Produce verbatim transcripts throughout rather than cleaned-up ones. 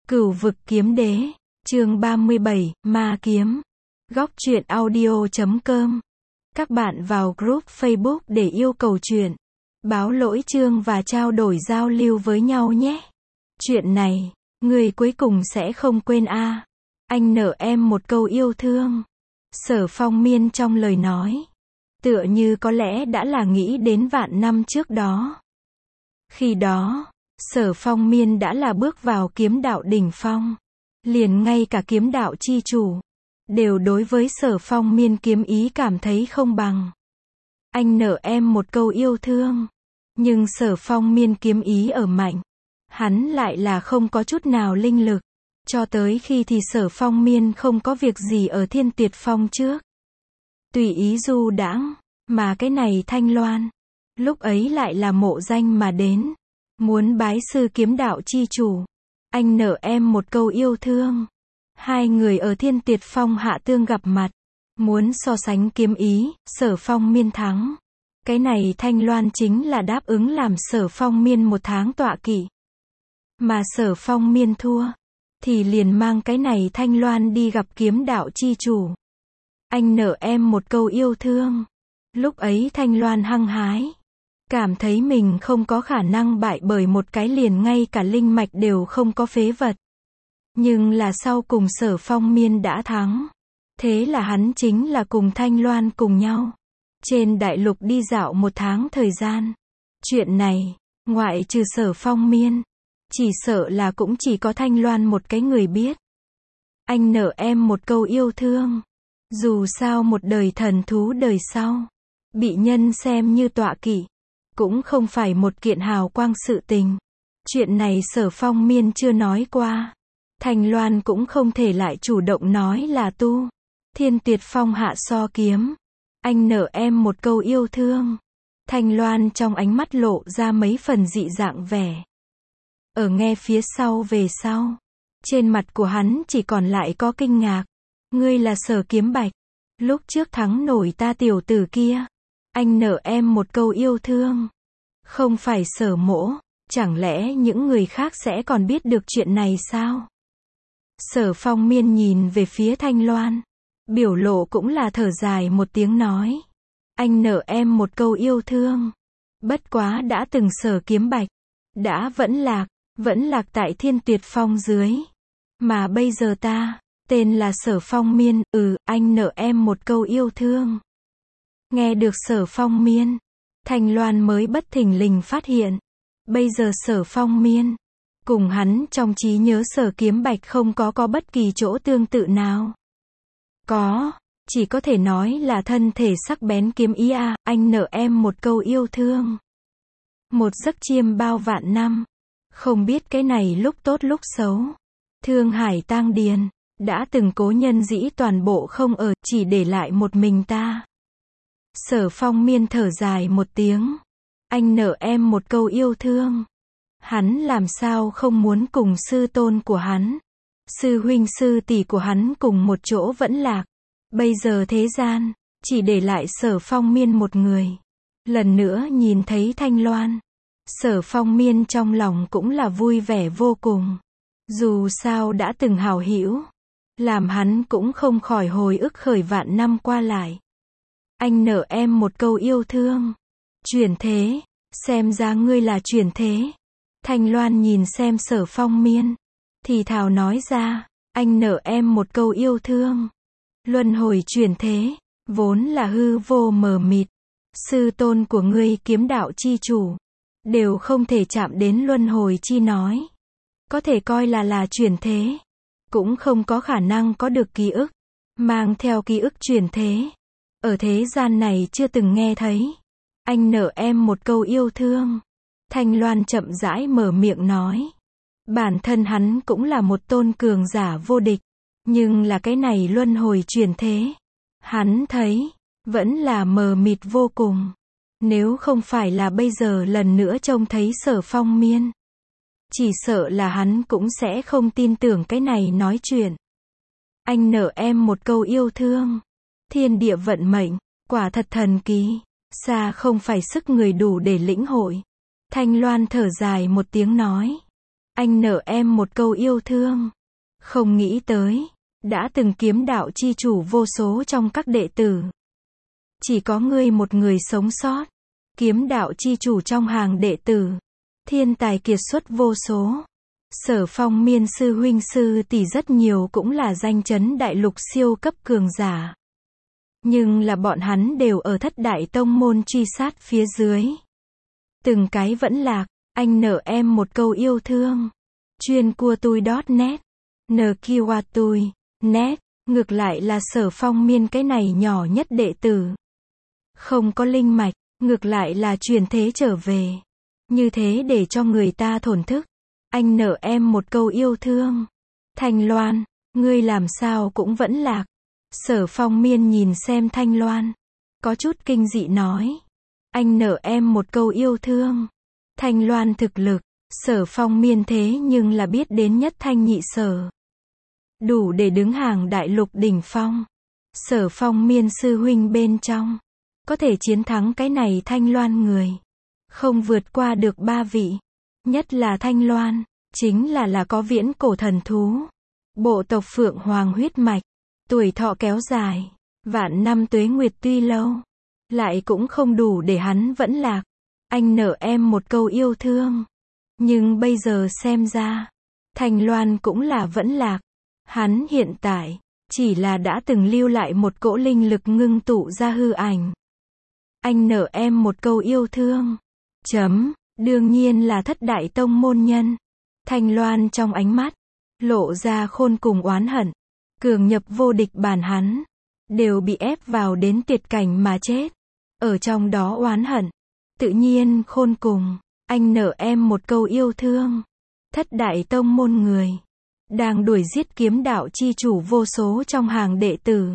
Cửu vực kiếm đế, chương ba mươi bảy, ma kiếm. Góc truyện audio chấm com. Các bạn vào group Facebook để yêu cầu truyện, báo lỗi chương và trao đổi giao lưu với nhau nhé. Chuyện này, người cuối cùng sẽ không quên a. À. Anh nợ em một câu yêu thương. Sở Phong Miên trong lời nói, tựa như có lẽ đã là nghĩ đến vạn năm trước đó. Khi đó, Sở Phong Miên đã là bước vào kiếm đạo đỉnh phong. Liền ngay cả kiếm đạo chi chủ, đều đối với Sở Phong Miên kiếm ý cảm thấy không bằng. Anh nợ em một câu yêu thương. Nhưng Sở Phong Miên kiếm ý ở mạnh, hắn lại là không có chút nào linh lực. Cho tới khi thì Sở Phong Miên không có việc gì ở Thiên Tuyệt Phong trước, tùy ý du đãng, mà cái này Thanh Loan, lúc ấy lại là mộ danh mà đến, muốn bái sư kiếm đạo chi chủ. Anh nợ em một câu yêu thương. Hai người ở Thiên Tuyệt Phong hạ tương gặp mặt, muốn so sánh kiếm ý, Sở Phong Miên thắng. Cái này Thanh Loan chính là đáp ứng làm Sở Phong Miên một tháng tọa kỵ. Mà Sở Phong Miên thua, thì liền mang cái này Thanh Loan đi gặp kiếm đạo chi chủ. Anh nợ em một câu yêu thương. Lúc ấy Thanh Loan hăng hái, cảm thấy mình không có khả năng bại bởi một cái liền ngay cả linh mạch đều không có phế vật. Nhưng là sau cùng Sở Phong Miên đã thắng. Thế là hắn chính là cùng Thanh Loan cùng nhau trên đại lục đi dạo một tháng thời gian. Chuyện này, ngoại trừ Sở Phong Miên, chỉ sợ là cũng chỉ có Thanh Loan một cái người biết. Anh nợ em một câu yêu thương. Dù sao một đời thần thú đời sau, bị nhân xem như tọa kỵ, cũng không phải một kiện hào quang sự tình. Chuyện này Sở Phong Miên chưa nói qua. Thanh Loan cũng không thể lại chủ động nói là tu Thiên Tuyệt Phong hạ so kiếm. Anh nợ em một câu yêu thương. Thanh Loan trong ánh mắt lộ ra mấy phần dị dạng vẻ. Ở nghe phía sau về sau, trên mặt của hắn chỉ còn lại có kinh ngạc. Ngươi là Sở Kiếm Bạch, lúc trước thắng nổi ta tiểu tử kia. Anh nợ em một câu yêu thương. Không phải Sở Mỗ, chẳng lẽ những người khác sẽ còn biết được chuyện này sao? Sở Phong Miên nhìn về phía Thanh Loan, biểu lộ cũng là thở dài một tiếng nói. Anh nợ em một câu yêu thương. Bất quá đã từng Sở Kiếm Bạch, đã vẫn lạc, vẫn lạc tại Thiên Tuyệt Phong dưới. Mà bây giờ ta, tên là Sở Phong Miên, ừ, anh nợ em một câu yêu thương. Nghe được Sở Phong Miên, Thanh Loan mới bất thình lình phát hiện. Bây giờ Sở Phong Miên, cùng hắn trong trí nhớ Sở Kiếm Bạch không có có bất kỳ chỗ tương tự nào. Có, chỉ có thể nói là thân thể sắc bén kiếm ý a. À, anh nợ em một câu yêu thương. Một giấc chiêm bao vạn năm, không biết cái này lúc tốt lúc xấu. Thương Hải tang điền, đã từng cố nhân dĩ toàn bộ không ở, chỉ để lại một mình ta. Sở Phong Miên thở dài một tiếng. Anh nợ em một câu yêu thương. Hắn làm sao không muốn cùng sư tôn của hắn, sư huynh sư tỷ của hắn cùng một chỗ vẫn lạc. Bây giờ thế gian, chỉ để lại Sở Phong Miên một người. Lần nữa nhìn thấy Thanh Loan, Sở Phong Miên trong lòng cũng là vui vẻ vô cùng. Dù sao đã từng hảo hữu, làm hắn cũng không khỏi hồi ức khởi vạn năm qua lại. Anh nợ em một câu yêu thương. Chuyển thế, xem ra ngươi là chuyển thế. Thanh Loan nhìn xem Sở Phong Miên, thì thào nói ra, anh nợ em một câu yêu thương. Luân hồi chuyển thế, vốn là hư vô mờ mịt. Sư tôn của ngươi kiếm đạo chi chủ, đều không thể chạm đến luân hồi chi nói. Có thể coi là là chuyển thế, cũng không có khả năng có được ký ức. Mang theo ký ức chuyển thế, ở thế gian này chưa từng nghe thấy. Anh nợ em một câu yêu thương. Thanh Loan chậm rãi mở miệng nói. Bản thân hắn cũng là một tôn cường giả vô địch. Nhưng là cái này luân hồi chuyển thế, hắn thấy, vẫn là mờ mịt vô cùng. Nếu không phải là bây giờ lần nữa trông thấy Sở Phong Miên, chỉ sợ là hắn cũng sẽ không tin tưởng cái này nói chuyện. Anh nợ em một câu yêu thương. Thiên địa vận mệnh, quả thật thần kỳ, xa không phải sức người đủ để lĩnh hội. Thanh Loan thở dài một tiếng nói. Anh nợ em một câu yêu thương. Không nghĩ tới, đã từng kiếm đạo chi chủ vô số trong các đệ tử. Chỉ có ngươi một người sống sót. Kiếm đạo chi chủ trong hàng đệ tử. Thiên tài kiệt xuất vô số. Sở Phong Miên sư huynh sư tỷ rất nhiều cũng là danh chấn đại lục siêu cấp cường giả. Nhưng là bọn hắn đều ở thất đại tông môn truy sát phía dưới. Từng cái vẫn lạc, anh nợ em một câu yêu thương. Chuyên cua tui .net, nqua tui, net, ngược lại là Sở Phong Miên cái này nhỏ nhất đệ tử. Không có linh mạch, ngược lại là truyền thế trở về. Như thế để cho người ta thổn thức. Anh nợ em một câu yêu thương. Thanh Loan, ngươi làm sao cũng vẫn lạc. Sở Phong Miên nhìn xem Thanh Loan. Có chút kinh dị nói. Anh nợ em một câu yêu thương. Thanh Loan thực lực. Sở Phong Miên thế nhưng là biết đến nhất thanh nhị sở. Đủ để đứng hàng đại lục đỉnh phong. Sở Phong Miên sư huynh bên trong. Có thể chiến thắng cái này Thanh Loan người. Không vượt qua được ba vị. Nhất là Thanh Loan. Chính là là có viễn cổ thần thú. Bộ tộc Phượng Hoàng huyết mạch. Tuổi thọ kéo dài. Vạn năm tuế nguyệt tuy lâu. Lại cũng không đủ để hắn vẫn lạc. Anh nợ em một câu yêu thương. Nhưng bây giờ xem ra. Thanh Loan cũng là vẫn lạc. Hắn hiện tại. Chỉ là đã từng lưu lại một cỗ linh lực ngưng tụ ra hư ảnh. Anh nợ em một câu yêu thương. Chấm. Đương nhiên là thất đại tông môn nhân. Thanh Loan trong ánh mắt. Lộ ra khôn cùng oán hận. Cường nhập vô địch bản hắn. Đều bị ép vào đến tuyệt cảnh mà chết. Ở trong đó oán hận. Tự nhiên khôn cùng. Anh nợ em một câu yêu thương. Thất đại tông môn người. Đang đuổi giết kiếm đạo chi chủ vô số trong hàng đệ tử.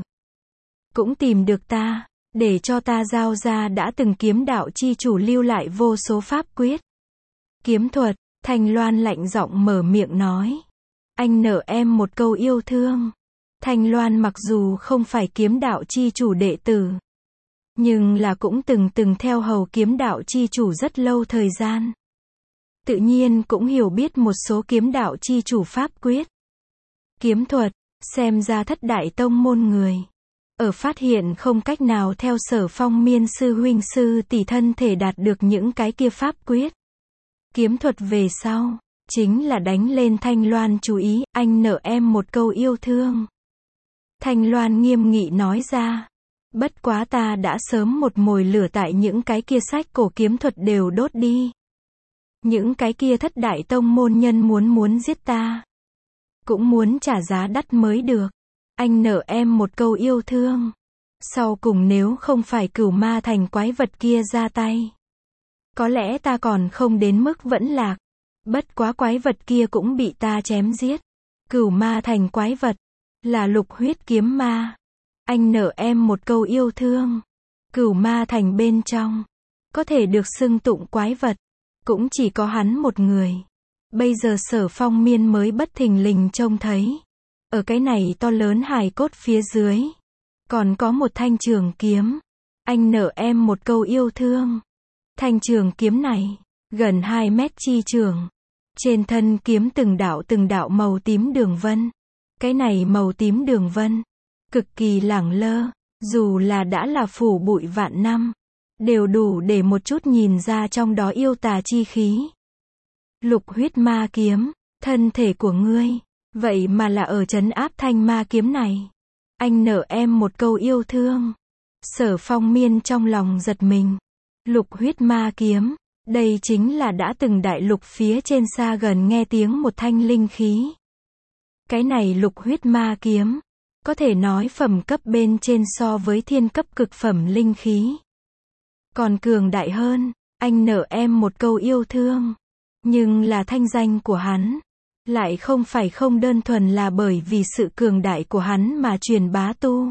Cũng tìm được ta. Để cho ta giao ra đã từng kiếm đạo chi chủ lưu lại vô số pháp quyết. Kiếm thuật. Thanh Loan lạnh giọng mở miệng nói. Anh nợ em một câu yêu thương. Thanh Loan mặc dù không phải kiếm đạo chi chủ đệ tử. Nhưng là cũng từng từng theo hầu kiếm đạo chi chủ rất lâu thời gian. Tự nhiên cũng hiểu biết một số kiếm đạo chi chủ pháp quyết. Kiếm thuật, xem ra thất đại tông môn người. Ở phát hiện không cách nào theo Sở Phong Miên sư huynh sư tỷ thân thể đạt được những cái kia pháp quyết. Kiếm thuật về sau, chính là đánh lên Thanh Loan chú ý, anh nợ em một câu yêu thương. Thanh Loan nghiêm nghị nói ra. Bất quá ta đã sớm một mồi lửa tại những cái kia sách cổ kiếm thuật đều đốt đi. Những cái kia thất đại tông môn nhân muốn muốn giết ta. Cũng muốn trả giá đắt mới được. Anh nợ em một câu yêu thương. Sau cùng nếu không phải Cửu Ma Thành quái vật kia ra tay. Có lẽ ta còn không đến mức vẫn lạc. Bất quá quái vật kia cũng bị ta chém giết. Cửu Ma Thành quái vật. Là lục huyết kiếm ma. Anh nợ em một câu yêu thương. Cửu Ma Thành bên trong. Có thể được xưng tụng quái vật. Cũng chỉ có hắn một người. Bây giờ Sở Phong Miên mới bất thình lình trông thấy. Ở cái này to lớn hài cốt phía dưới. Còn có một thanh trường kiếm. Anh nợ em một câu yêu thương. Thanh trường kiếm này. Gần hai mét chi trường. Trên thân kiếm từng đạo từng đạo màu tím đường vân. Cái này màu tím đường vân. Cực kỳ lẳng lơ. Dù là đã là phủ bụi vạn năm. Đều đủ để một chút nhìn ra trong đó yêu tà chi khí. Lục huyết ma kiếm. Thân thể của ngươi. Vậy mà là ở trấn áp thanh ma kiếm này. Anh nợ em một câu yêu thương. Sở Phong Miên trong lòng giật mình. Lục huyết ma kiếm. Đây chính là đã từng đại lục phía trên xa gần nghe tiếng một thanh linh khí. Cái này lục huyết ma kiếm. Có thể nói phẩm cấp bên trên so với thiên cấp cực phẩm linh khí. Còn cường đại hơn. Anh nợ em một câu yêu thương. Nhưng là thanh danh của hắn. Lại không phải không đơn thuần là bởi vì sự cường đại của hắn mà truyền bá tu.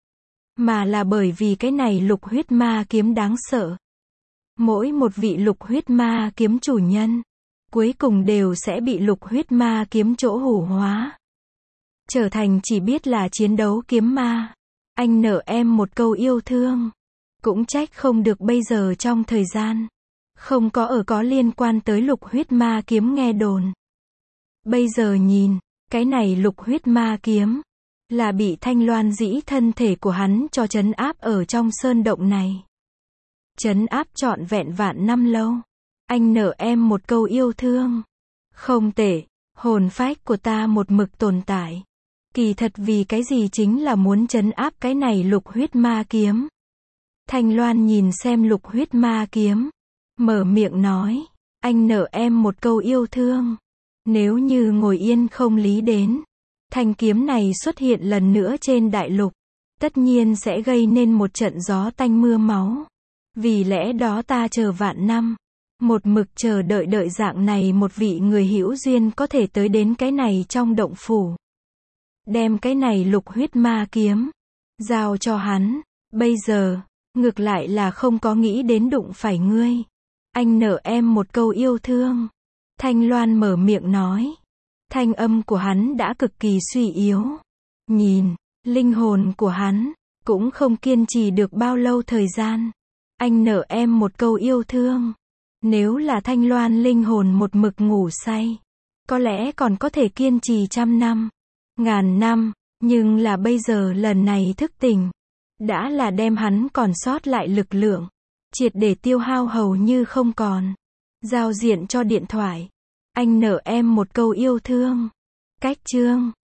Mà là bởi vì cái này lục huyết ma kiếm đáng sợ. Mỗi một vị lục huyết ma kiếm chủ nhân. Cuối cùng đều sẽ bị lục huyết ma kiếm chỗ hủ hóa. Trở thành chỉ biết là chiến đấu kiếm ma. Anh nợ em một câu yêu thương. Cũng trách không được bây giờ trong thời gian. Không có ở có liên quan tới lục huyết ma kiếm nghe đồn. Bây giờ nhìn, cái này lục huyết ma kiếm, là bị Thanh Loan dĩ thân thể của hắn cho trấn áp ở trong sơn động này. Trấn áp trọn vẹn vạn năm lâu. Anh nợ em một câu yêu thương. Không tệ, hồn phách của ta một mực tồn tại. Kỳ thật vì cái gì chính là muốn trấn áp cái này lục huyết ma kiếm. Thanh Loan nhìn xem lục huyết ma kiếm, mở miệng nói, anh nợ em một câu yêu thương. Nếu như ngồi yên không lý đến, thanh kiếm này xuất hiện lần nữa trên đại lục, tất nhiên sẽ gây nên một trận gió tanh mưa máu. Vì lẽ đó ta chờ vạn năm, một mực chờ đợi đợi dạng này một vị người hữu duyên có thể tới đến cái này trong động phủ. Đem cái này lục huyết ma kiếm, giao cho hắn. Bây giờ, ngược lại là không có nghĩ đến đụng phải ngươi. Anh nợ em một câu yêu thương. Thanh Loan mở miệng nói. Thanh âm của hắn đã cực kỳ suy yếu. Nhìn, linh hồn của hắn, cũng không kiên trì được bao lâu thời gian. Anh nợ em một câu yêu thương. Nếu là Thanh Loan linh hồn một mực ngủ say, có lẽ còn có thể kiên trì trăm năm, ngàn năm, nhưng là bây giờ lần này thức tỉnh, đã là đem hắn còn sót lại lực lượng, triệt để tiêu hao hầu như không còn. Giao diện cho điện thoại. Anh nợ em một câu yêu thương. Cách chương